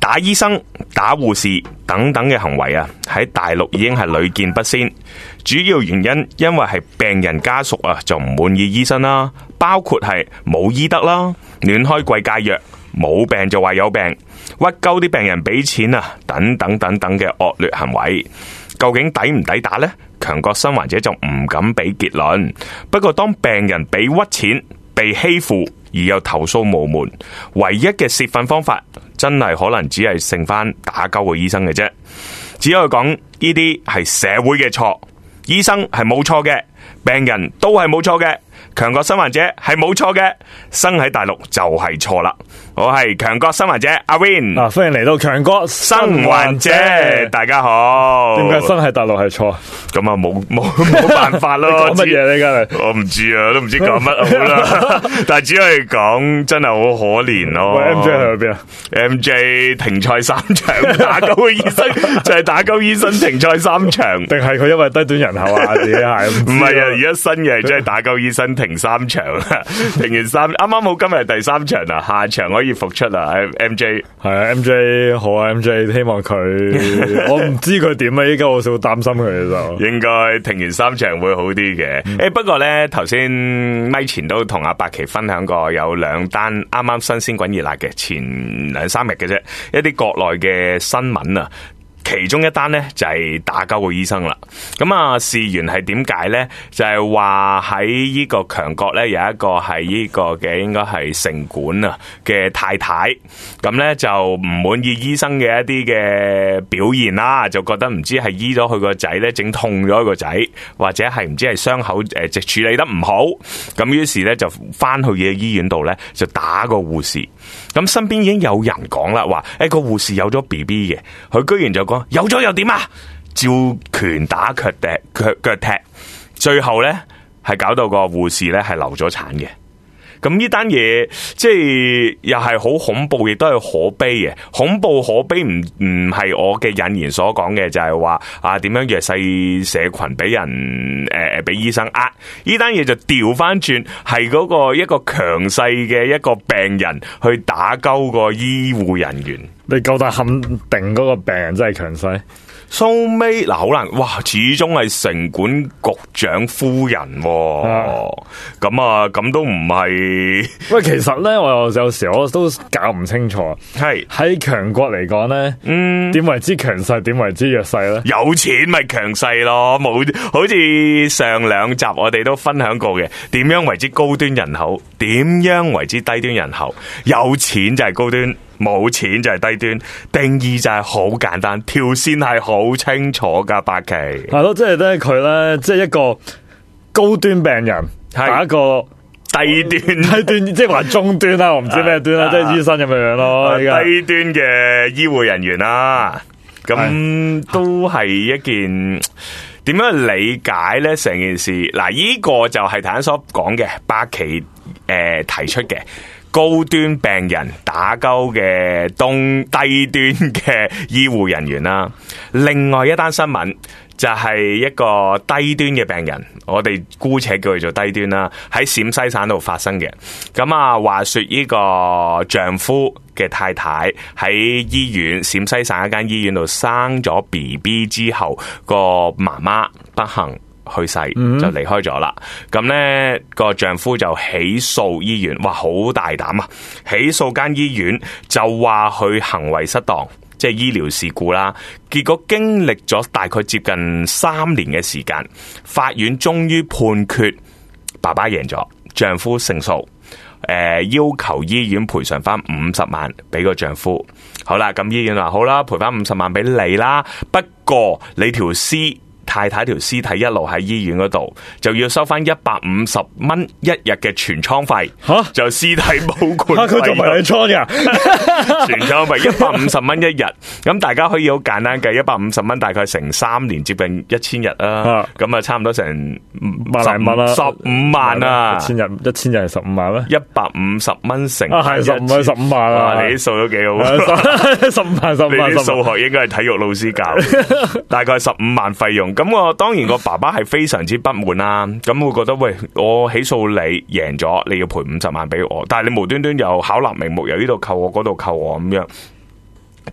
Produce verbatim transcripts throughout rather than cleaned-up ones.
打醫生、打護士等等嘅行為啊，喺大陸已經係屢見不鮮。主要原因因為係病人家屬啊就唔滿意醫生啦，包括係冇醫德啦、亂開貴價藥、冇病就話有病、屈鳩啲病人俾錢啊，等等等等嘅惡劣行為。究竟抵唔抵打呢？強國生還者就唔敢俾結論。不過當病人俾屈錢、被欺負而又投訴無門，唯一嘅泄憤方法真係可能只係剩翻打鳩個醫生嘅啫。只可以講呢啲係社會嘅錯，醫生係冇錯嘅，病人都係冇錯嘅，強國生還者係冇錯嘅，生喺大陸就係錯啦。我係強國生還者阿 Win， 嗱、啊，歡迎嚟到強國生還者，大家好。 點解生喺大陸係錯？ 咁啊，冇冇冇辦法咯。 講乜嘢呢？家我唔知啊，都唔知講乜好啦。但係只可以講，真係好可憐咯。 喂 M J 去咗邊啊 ？M J 停賽三場，打鳩個醫生就係打鳩醫生停賽三場， 定係佢因為低端人口啊？自己係唔係啊？而家新嘅真係打鳩醫生停三場，停完三，啱啱好今日第三場啊，下場可以復出啦。M J 係啊 ，M J 好啊 ，M J 希望佢，我唔知佢點啊，依家我少擔心佢就。 應該停完三場會好啲嘅。誒、嗯欸，不過咧頭先咪前都同阿白琪分享過，有兩單啱啱新鮮滾熱辣嘅，前兩三日嘅啫，一啲國內嘅新聞啊。其中一單呢，就係、是、打鳩個醫生啦，咁啊事緣係點解呢？就係話喺呢個強國呢，有一個係呢個嘅應該係城管啊嘅太太，咁呢就唔滿意醫生嘅一啲嘅表現啦，就覺得唔知係醫咗佢個仔呢，整痛咗佢個仔，或者係唔知係傷口誒直處理得唔好，咁於是呢，就翻去嘅醫院度呢，就打個護士，咁身邊已經有人講啦，話誒個護士有咗 B B 嘅，佢居然就講。有咗又點啊？照拳打腳踢，腳腳踢，最後呢係搞到個護士呢係流咗產嘅。咁呢單嘢即係又係好恐怖，亦都係可悲嘅。恐怖可悲唔唔係我嘅引言所講嘅，就係話啊點樣弱勢社群俾人誒俾醫生呃。呢單嘢就調翻轉，係嗰個一個強勢嘅一個病人去打鳩個醫護人員。 你夠膽肯定嗰個病人真係強勢？ 收尾嗱好難，哇！始終係城管局長夫人，咁啊咁都唔係。喂， 其實咧，我有有時我都搞唔清楚。 係喺強國嚟講咧，嗯，點為之強勢，點為之弱勢咧？ 有錢咪強勢咯，冇好似上兩集我哋都分享過嘅，點樣為之高端人口，點樣為之低端人口？有錢就係高端。冇錢就係低端，定義就係好簡單，條線係好清楚噶。白琪係咯，即係咧佢咧，即係一個高端病人，係一個低端， 低端即係話中端啦，我唔知咩端啦，即係醫生咁樣樣咯。 低端嘅醫護人員啦，咁都係一件點樣理解咧？成件事嗱，呢、這個就係頭先所講嘅白琪誒、呃、提出嘅。高端病人打鳩嘅東低端嘅醫護人員啦，另外一單新聞就係一個低端嘅病人，我哋姑且叫佢做低端啦，喺陝西省度發生嘅。咁啊，話說呢個丈夫嘅太太喺醫院陝西省一間醫院度生咗 B B 之後，個媽媽不幸去世就離開咗啦，咁呢個丈夫就起訴醫院，哇好大膽啊！起訴間醫院就話佢行為失當，即係醫療事故啦。結果經歷咗大概接近三年嘅時間，法院終於判決爸爸贏咗，丈夫勝訴。誒、呃，要求醫院賠償翻五十萬俾個丈夫。好啦，咁醫院話好啦，賠翻五十萬俾你啦，不過你條屍。太太條屍體一路喺醫院嗰度，就要收翻一百五十蚊一日嘅全倉費。吓、啊，就屍體保管費。 佢仲唔係你倉噶？ 全倉費一百五十蚊一日。咁大家可以好簡單計，一百五十蚊大概成三年，接近一千日啦。咁啊，差唔多成萬零蚊啦， 十五萬啊！ 一千日，一千日係十五萬咩？ 一百五十蚊乘啊，係十五係十五萬啊！ 你啲數都幾好。十五萬，十五萬。你啲數學應該係體育老師教，大概十五萬費用。咁我當然個爸爸係非常之不滿啦，咁會覺得喂，我起訴你贏咗，你要賠五十萬俾我，但係你無端端又巧立名目，由呢度扣我，嗰度扣我咁樣。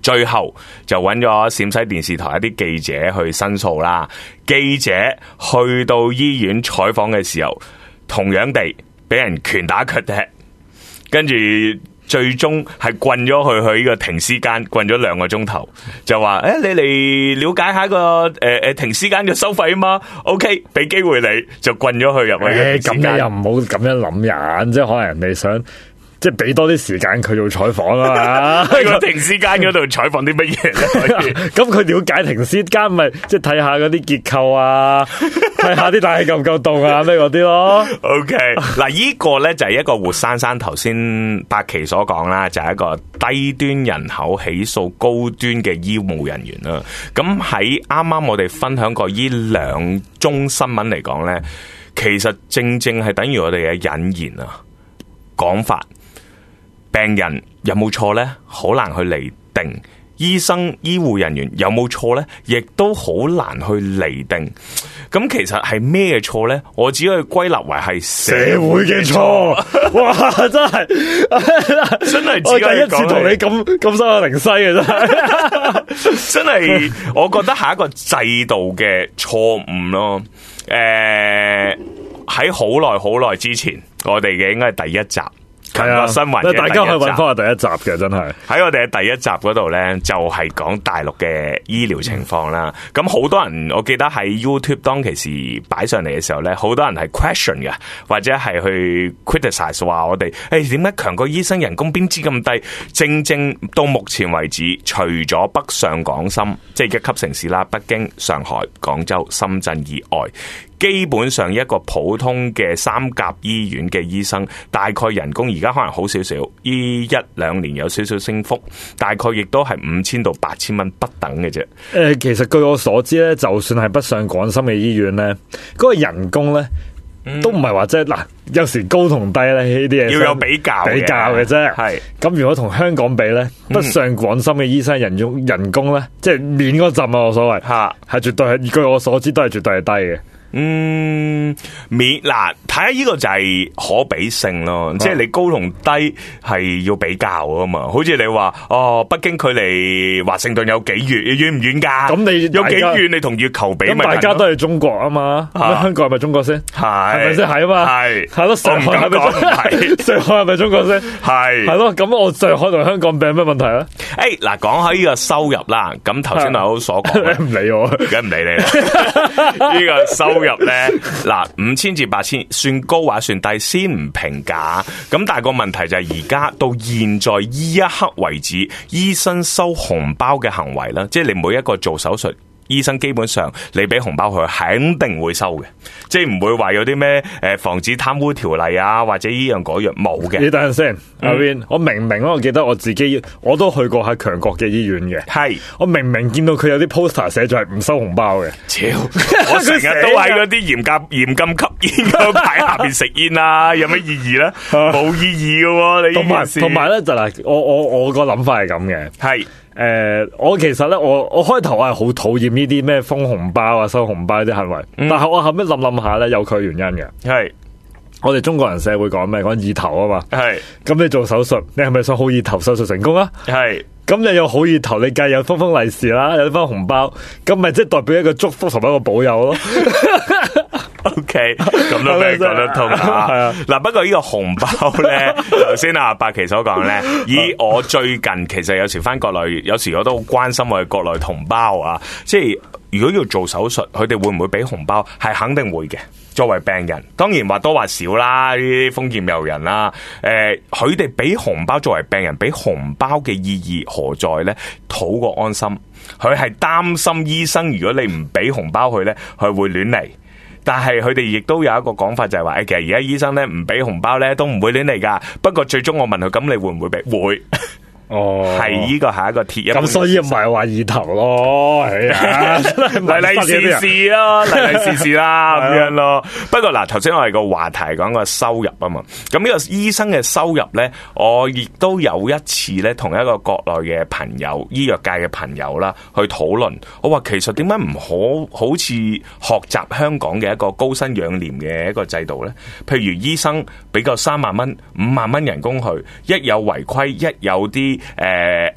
最後就揾咗陝西電視台一啲記者去申訴啦。記者去到醫院採訪嘅時候，同樣地俾人拳打腳踢，跟住最終係棍咗佢去呢個停屍間，棍咗兩個鐘頭，就話誒、欸，你嚟了解下個誒誒、呃、停屍間嘅收費啊嘛 ？OK， 俾機會你就棍咗佢入去。 咁你又唔好咁樣諗人，即係可能人哋想。即係俾多啲時間佢做採訪啊嘛， 喺個停屍間嗰度採訪啲乜嘢咧？ 咁佢了解停屍間咪即係睇下嗰啲結構啊，睇下啲大氣夠唔夠凍啊咩嗰啲咯。 OK， 嗱呢個咧就係一個活生生頭先百奇所講啦，就係、是、一個低端人口起訴高端嘅醫務人員啦。咁喺啱啱我哋分享過呢兩宗新聞嚟講咧，其實正正係等於我哋嘅引言啊講法。病人有冇錯呢？好難去厘定。醫生、醫護人員有冇錯呢？亦都好難去厘定。咁其實係咩錯呢？我只可以歸納為係社會嘅錯。 哇！真係真係， 我第一次同你咁咁收下靈犀嘅真係， 真係，我覺得係一個制度嘅錯誤咯。誒、呃，喺好耐好耐之前，我哋嘅應該係第一集。係啊，新聞大家可以揾翻我第一集嘅，真係喺我哋嘅第一集嗰度呢，就係講大陸嘅醫療情況啦。咁好多人，我記得喺 YouTube 當其時擺上嚟嘅時候呢，好多人係 question 嘅，或者係去 criticize 話我哋，誒點解強國醫生人工邊知咁低？正正到目前為止，除咗北上廣深，即係一級城市啦，北京、上海、廣州、深圳以外。基本上一個普通嘅三甲醫院嘅醫生，大概人工而家可能好少少，呢一兩年有少少升幅，大概亦都係五千到八千蚊不等嘅啫。誒、 呃，其實據我所知咧，就算係北上廣深嘅醫院咧，嗰、那個人工咧、嗯、都唔係話即係嗱，有時高同低咧呢啲嘢要有比較比較嘅啫。 係咁， 如果同香港比咧，北上廣深嘅醫生人工人工咧，即係面嗰陣啊，我所謂吓係絕對係，據我所知都係絕對係低嘅。 嗯，免嗱，睇下呢個就係可比性咯，啊、即係你高同低係要比較啊嘛。好似你話哦，北京距離華盛頓有幾遠，遠唔遠噶？咁你有幾遠？你同月球比，咁大家都係中國啊嘛。啊香港係咪中國先？係係咪先係啊嘛？係係咯，上海係咪中國？係上海係咪中國先？係係咯。咁我上海同香港比有咩問題咧？誒，嗱，講開呢個收入啦，咁頭先我所講，唔理我， 梗唔理你啦。呢個收入咧，嗱，五千至八千算高或算低，先唔評價。咁但係個問題就係而家到現在呢一刻為止，醫生收紅包嘅行為啦，即係你每一個做手術。醫生基本上你俾紅包佢肯定會收嘅，即係唔會話有啲咩誒防止貪污條例啊，或者依樣嗰樣冇嘅。 你等陣先，阿 Vin，我明明我記得我自己我都去過喺強國嘅醫院嘅，係我明明見到佢有啲 poster 寫咗係唔收紅包嘅。超， 我成日都喺嗰啲嚴格嚴禁吸煙嗰牌下邊食煙啊，有咩意義咧？冇意義嘅喎，你同埋同埋咧就嗱，我我我個諗法係咁嘅，係。誒、呃，我其實咧，我我開頭我係好討厭呢啲咩封紅包啊、收紅包啲行為，嗯、但係我後尾諗諗下咧，有佢原因嘅。係我哋中國人社會講咩？講意頭啊嘛。係咁你做手術，你係咪想好意頭手術成功啊？係咁你有好意頭，你梗係有封封利是啦，有封紅包，咁咪即係代表一個祝福同埋一個保佑咯。 O K， 咁都俾你講得通啊！係啊，嗱，不過呢個紅包咧，頭先阿百奇所講咧，以我最近其實有時翻國內，有時我都好關心我哋國內同胞啊，即係如果要做手術，佢哋會唔會俾紅包？係肯定會嘅。作為病人，當然話多話少啦，呢啲豐儉由人啦。誒、呃，佢哋俾紅包作為病人俾紅包嘅意義何在咧？討個安心，佢係擔心醫生，如果你唔俾紅包佢咧，佢會亂嚟。但係佢哋亦都有一個講法，就係話，誒，其實而家醫生咧唔俾紅包咧，都唔會亂嚟噶。不過最終我問佢，咁你會唔會俾？會。哦，係呢個係一個鐵一，咁所以唔係話意頭咯，係啊，嚟嚟試試咯，嚟嚟試試啦咁樣咯。不過嗱，頭先我哋個話題講個收入啊嘛，咁呢個醫生嘅收入咧，我亦都有一次咧，同一個國內嘅朋友、醫藥界嘅朋友啦，去討論。我話其實點解唔可好似學習香港嘅一個高薪養廉嘅一個制度咧？譬如醫生俾夠三萬蚊、五萬蚊人工去，一有違規，一有啲。誒誒、呃呃，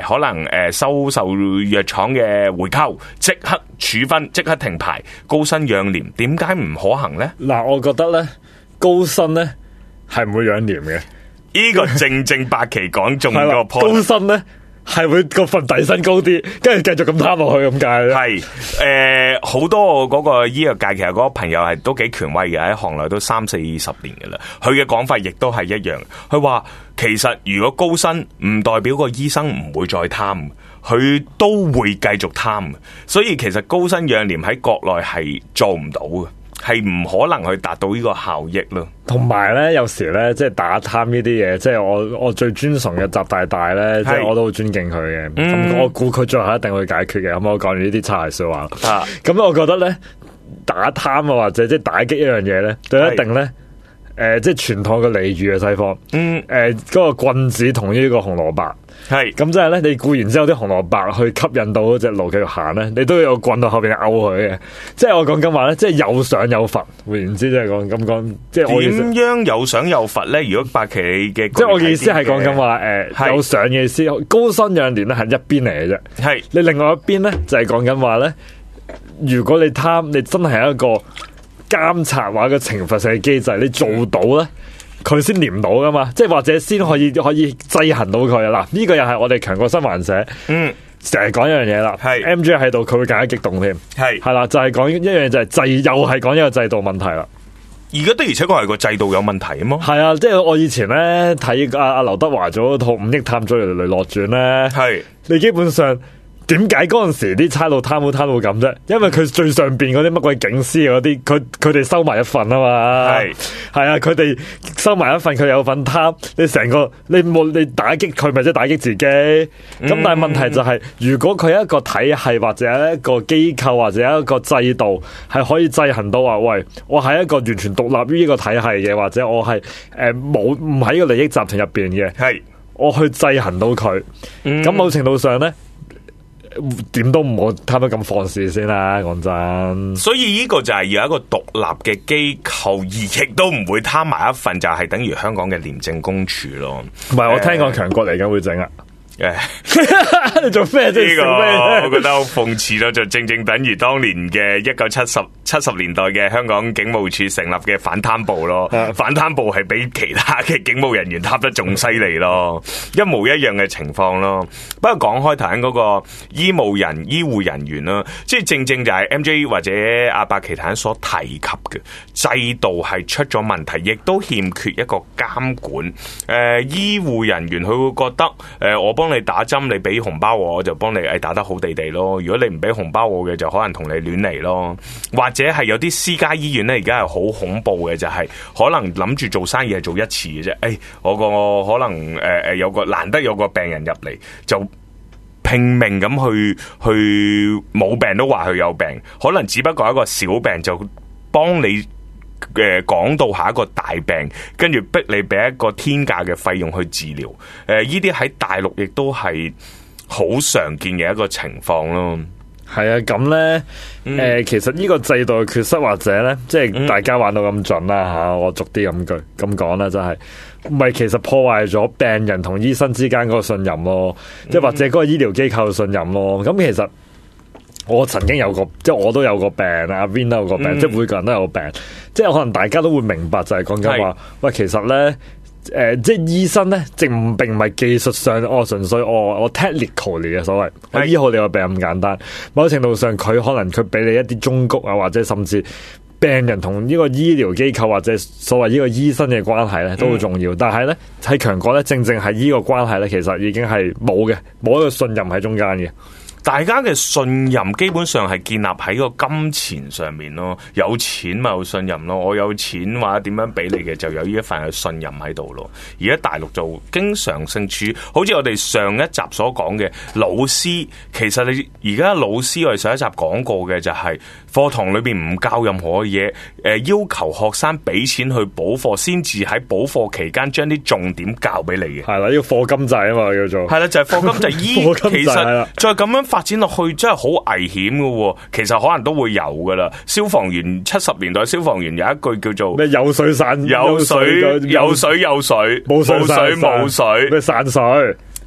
可能誒、呃、收受藥廠嘅回扣，即刻處分，即刻停牌，高薪養廉，點解唔可行呢？ 嗱，我覺得咧，高薪咧係唔會養廉嘅。 呢個正正八期講中個 point。 高薪咧係會個份底薪高啲，跟住繼續咁貪落去咁解。 係誒，好、呃、多嗰個醫藥界其實嗰個朋友係都幾權威嘅，喺行內都三四十年嘅啦。佢嘅講法亦都係一樣，佢話其實如果高薪唔代表個醫生唔會再貪，佢都會繼續貪。所以其實高薪養廉喺國內係做唔到嘅。係唔可能去達到呢個效益咯。 同埋咧，有時咧，即係打貪呢啲嘢，即係我我最尊崇嘅習大大咧，即係我都好尊敬佢嘅。咁、嗯、我估佢最後一定會解決嘅。咁我講完呢啲差嚟說話。啊，咁我覺得咧，打貪啊或者即係打擊一樣嘢咧，就一定咧，誒、呃，即係傳統嘅俚語嘅西方。嗯。誒、呃，嗰、那個棍子同呢個紅蘿蔔。係咁即係咧，你固然之後啲紅蘿蔔去吸引到嗰隻驢繼續行咧，你都要有棍到後邊勾佢嘅。即係我講緊話咧，即係有賞有罰。換言之，即係講咁講，即係我點樣有賞有罰咧？如果八期嘅， 即係我嘅意思係講緊話，誒、呃，有賞嘅意思，高薪養廉咧係一邊嚟嘅啫。係你另外一邊咧就係講緊話咧，如果你貪，你真係一個監察或者懲罰性嘅機制，你做到咧。佢先黏到噶嘛，即係或者先可以可以制衡到佢啊！嗱，呢個又係我哋強國新環社，嗯，成日講一樣嘢啦，係 M J 喺度，佢會更加激動添，係係啦，就係、是、講一樣嘢就係制，又係講一個制度問題啦。 而家的而且確係個制度有問題啊嘛。係啊，即係我以前咧睇阿阿劉德華做嗰套《五億探長雷洛傳》咧，係你基本上。點解嗰陣時啲差佬貪污貪到咁啫？因為佢最上邊嗰啲乜鬼警司嗰啲，佢佢哋收埋一份啊嘛。係係啊，佢哋收埋一份，佢有份貪。你成個你冇你打擊佢，咪即係打擊自己。咁、嗯、但係問題就係、是，如果佢一個體系或者一個機構或者一個制度係可以制衡到話，喂，我係一個完全獨立於呢個體系嘅，或者我係誒冇唔喺個利益集團入邊嘅，係我去制衡到佢。咁、嗯、某程度上咧。點都唔好貪得咁放肆先啦，講真。 所以呢個就係要一個獨立嘅機構，而亦都唔會貪埋一份，就係等於香港嘅廉政公署咯。 唔係，我聽講強國嚟緊會整啊。誒， 你做咩啫？呢個我覺得好諷刺咯，就正正等於當年嘅一九七十七十年代嘅香港警務處成立嘅反貪部咯。反貪部係比其他嘅警務人員貪得仲犀利咯，一模一樣嘅情況咯。不過講開頭先嗰個醫務人、醫護人員啦，即係正正就係 M J 或者阿伯其他人所提及嘅制度係出咗問題，亦都欠缺一個監管。誒、呃，醫護人員佢會覺得誒、呃，我幫你打針，你俾紅包我，我就幫你誒打得好地地咯。如果你唔俾紅包我嘅，就可能同你亂嚟咯。或者係有啲私家醫院咧，而家係好恐怖嘅，就係、是、可能諗住做生意係做一次嘅啫。誒、哎，我個可能誒誒、呃、有個難得有個病人入嚟，就拼命咁去去冇病都話佢有病，可能只不過一個小病就幫你。誒，講到下一個大病，跟住逼你俾一個天價嘅費用去治療。誒、呃，呢啲喺大陸亦都係好常見嘅一個情況咯。 係啊，咁咧，誒、嗯呃，其實呢個制度嘅缺失或者咧，即係大家玩到咁盡啦吓，我逐啲咁句咁講啦，就係唔係其實破壞咗病人同醫生之間嗰個信任咯，即、嗯、係或者嗰個醫療機構嘅信任咯。咁其實。我曾經有個，即係我都有個病，阿 Vin 都有個病，嗯、即係每個人都有個病，即係可能大家都會明白，就係講緊話，喂，其實咧，誒、呃，即係醫生咧，並並唔係技術上，我純粹我我 technical 嚟嘅所謂，我醫好你個病咁簡單。某程度上，佢可能佢俾你一啲忠告啊，或者甚至病人同呢個醫療機構或者所謂呢個醫生嘅關係咧，都好重要。嗯、但係咧喺強國咧，正正係呢個關係咧，其實已經係冇嘅，冇一個信任喺中間嘅。 大家嘅信任基本上係建立喺個金錢上面咯，有錢咪有信任咯，我有錢或者點樣俾你嘅就有呢一份嘅信任喺度咯。而家大陸就經常性處，好似我哋上一集所講嘅老師，其實你而家老師我哋上一集講過嘅就係課堂裏邊唔教任何嘢，誒要求學生俾錢去補課，先至喺補課期間將啲重點教俾你嘅。 係啦，呢個課金制啊嘛叫做。係啦， 就係課金制。依其實再咁樣發展落去真係好危險噶，其實可能都會有噶啦。消防員七十年代消防員有一句叫做咩有水散有水有水有水冇水冇水咩散水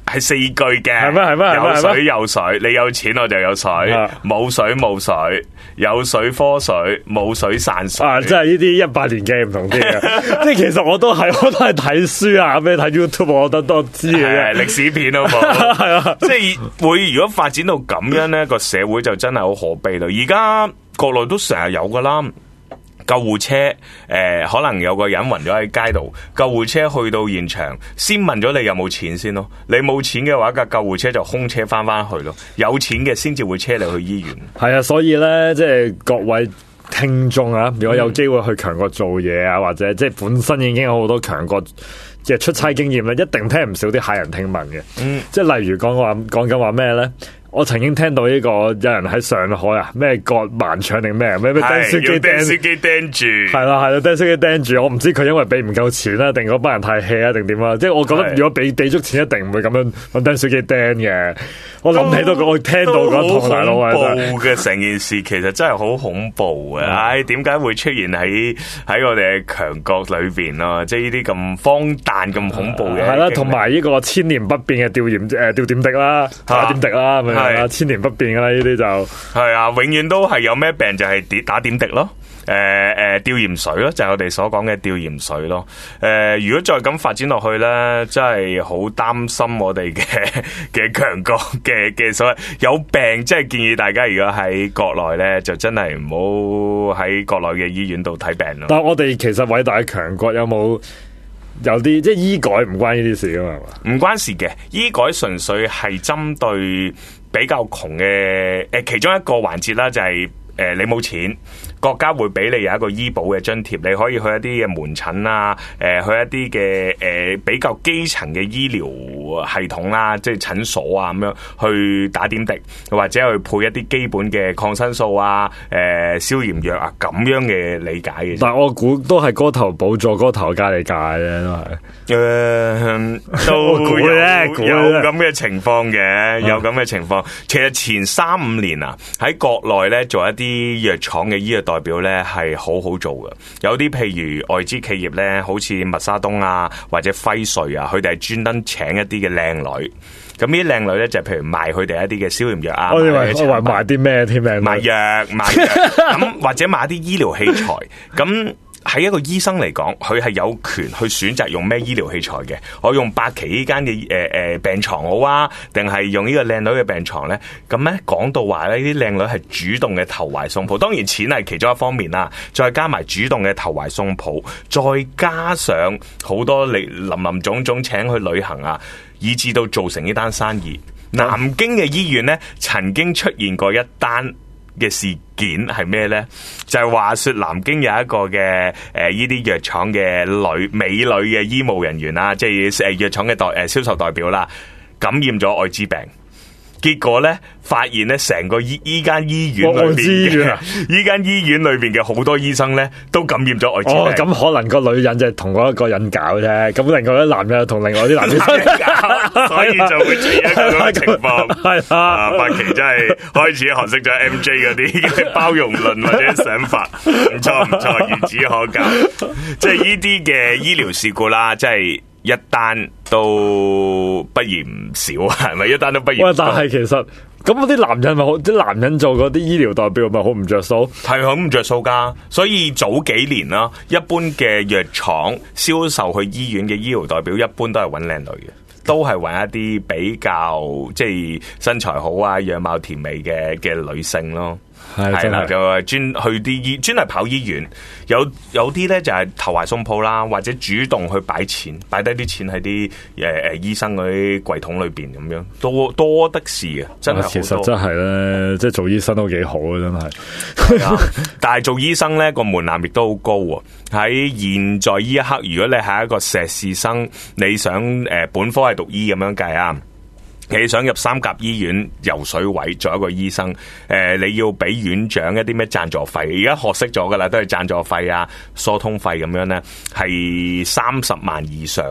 係四句嘅， 係咩係咩？ 有水有水，你有錢我就有水，冇水冇水，有水科水，冇水散水。 啊，即係呢啲一百年嘅唔同啲嘅，即係其實我都係我都係睇書啊，咩睇 YouTube 我都都知嘅， 歷史片好冇？係啊，即係會如果發展到咁樣咧，個社會就真係好可悲啦。而家國內都成日有噶啦。救護車誒、呃，可能有個人暈咗喺街度，救護車去到現場，先問咗你有冇錢先咯。你冇錢嘅話，架救護車就空車翻翻去咯。有錢嘅先至會車你去醫院。係啊，所以咧，即係各位聽眾啊，如果有機會去強國做嘢啊，或者即係本身已經有好多強國嘅出差經驗咧，一定聽唔少啲駭人聽聞嘅。嗯，即係例如講話講緊話咩咧？我曾經聽到呢個有人喺上海啊，咩割盲腸定咩咩咩釘書機釘書機釘住， 係啦係啦釘書機釘住，我唔知佢因為俾唔夠錢啦，定嗰班人太 hea 啊，定點啊？即係我覺得如果俾俾足錢，一定唔會咁樣揾釘書機釘嘅。我諗起到我聽到嗰堂大佬啊， 恐怖嘅成件事其實真係好恐怖嘅。唉，點解會出現喺喺我哋嘅強國裏邊咯？即係呢啲咁荒誕、咁恐怖嘅。 係啦，同埋呢個千年不變嘅吊鹽誒吊點滴啦，打點滴啦，係咪啊？千年不變噶啦，呢啲就係啊，永遠都係有咩病就係點打點滴咯。誒、呃、誒、呃，吊鹽水咯，就係、是、我哋所講嘅吊鹽水咯。誒、呃，如果再咁發展落去咧，真係好擔心我哋嘅嘅強國嘅嘅所謂有病，即係建議大家如果喺國內咧，就真係唔好喺國內嘅醫院度睇病咯。 但係我哋其實偉大嘅強國有冇有啲即係醫改唔關呢啲事噶嘛？ 唔關事嘅，醫改純粹係針對比較窮嘅誒其中一個環節啦，就係、是。誒、呃，你冇錢，國家會俾你有一個醫保嘅津貼，你可以去一啲嘅門診啊，誒、呃，去一啲嘅誒比較基層嘅醫療系統啦，即係診所啊咁樣去打點滴，或者去配一啲基本嘅抗生素啊，誒、呃，消炎藥啊，咁樣嘅理解嘅。 但係我估都係嗰頭補助，嗰頭加你價嘅都係。 誒、呃，都有有咁嘅情況嘅，有咁嘅情況。其實前三五年啊，喺國內咧做一啲。啲藥廠嘅醫藥代表咧係好好做嘅，有啲譬如外資企業咧，好似默沙東啊或者輝瑞啊，佢哋係專登請一啲嘅靚女，咁呢啲靚女咧就譬如賣佢哋一啲嘅消炎藥啊， 我以為我話賣啲咩添？ 賣藥賣藥咁或者賣啲醫療器材咁。喺一個醫生嚟講，佢係有權去選擇用咩醫療器材嘅。我用八期呢間嘅誒誒病床好啊，定係用呢個靚女嘅病床咧？咁咧講到話咧，呢啲靚女係主動嘅投懷送抱，當然錢係其中一方面啦，再加埋主動嘅投懷送抱，再加上好多你林林總總請去旅行啊，以至到造成呢單生意。南京嘅醫院咧，曾經出現過一單嘅事件係咩咧？就係、是、話說南京有一個嘅誒呢啲藥廠嘅女美女嘅醫務人員啦，即係誒藥廠嘅代誒銷售代表啦，感染咗艾滋病。結果咧，發現咧，成個醫依間醫院裏邊嘅，依間醫院裏邊嘅好多醫生咧，都感染咗艾滋病。 哦，咁可能個女人就係同嗰一個人搞啫，咁另外啲男人同另外啲男醫生搞，所以就會出現一個咁嘅情況。 係啊， 八奇真係開始學識咗 M J 嗰啲包容論或者想法，唔錯唔錯，孺子可教。即係呢啲嘅醫療事故啦，即係。一單都不嫌少，係咪？一單都不嫌少。 但係其實咁嗰啲男人咪好，啲男人做嗰啲醫療代表咪好唔着數， 係好唔着數噶。所以早幾年啦，一般嘅藥廠銷售去醫院嘅醫療代表，一般都係揾靚女嘅，都係揾一啲比較即係身材好啊、樣貌甜美嘅嘅女性咯。係啦，就係專去啲醫，專係跑醫院。有有啲咧就係投懷送抱啦，或者主動去擺錢，擺低啲錢喺啲誒誒醫生嗰啲櫃桶裏邊咁樣，多多得是啊！真係其實真係咧，即係做醫生都幾好啊！真係。 但係做醫生咧個門檻亦都好高喎。喺現在呢一刻，如果你係一個碩士生，你想誒、呃、本科係讀醫咁樣計啊。你想入三甲醫院游水位做一個醫生，誒、呃，你要俾院長一啲咩贊助費？而家學識咗噶啦，都係贊助費啊、疏通費咁樣咧，係三十萬以上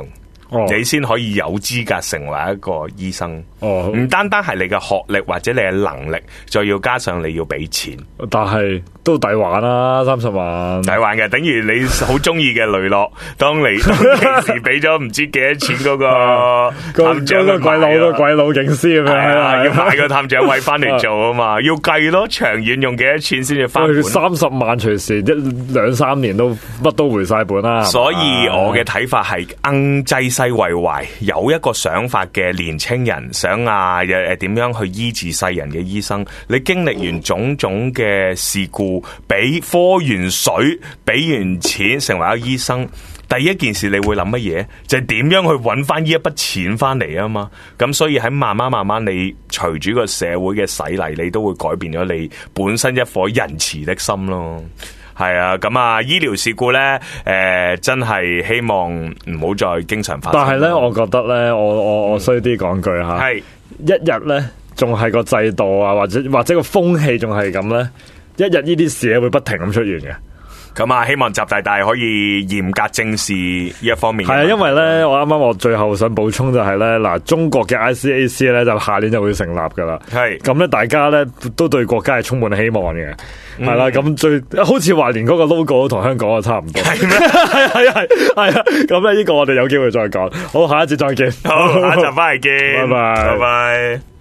哦、你先可以有資格成為一個醫生。 哦， 唔單單係你嘅學歷或者你嘅能力，再要加上你要俾錢。 但係都抵玩啦，三十萬抵玩嘅，等於你好中意嘅雷諾，當你當其時俾咗唔知幾多錢嗰個探長個鬼佬個鬼佬警司咁樣， 係啊，要買個探長位翻嚟做啊嘛，要計咯，長遠用幾多錢先至翻本？ 三十萬隨時一兩三年都乜都回晒本啦。 所以我嘅睇法係硬濟世為懷，有一個想法嘅年青人想啊誒點樣去醫治世人嘅醫生，你經歷完種種嘅事故，俾科完水，俾完錢，成為一個醫生，第一件事你會諗乜嘢？就係點樣去揾翻呢一筆錢翻嚟啊嘛。咁所以喺慢慢慢慢，你隨住個社會嘅洗禮，你都會改變咗你本身一顆仁慈的心咯。係啊，咁啊，醫療事故咧，誒、呃，真係希望唔好再經常發生。 但係咧，我覺得咧，我我我衰啲講句吓，係、嗯、一日咧，仲係個制度啊，或者或者個風氣仲係咁咧，一日呢啲事咧會不停咁出現嘅。 咁啊，希望習大大可以嚴格正視呢一方面。係啊，因為咧，我啱啱我最後想補充就係咧，嗱，中國嘅 I C A C 咧就下年就會成立噶啦。係咁咧，大家咧都對國家係充滿希望嘅。係啦，咁最好似話連嗰個 logo 都同香港啊差唔多。係咩？係係係係啊！咁咧呢個我哋有機會再講。好，下一節再見。 好，下一集翻嚟見。 拜拜， 拜拜。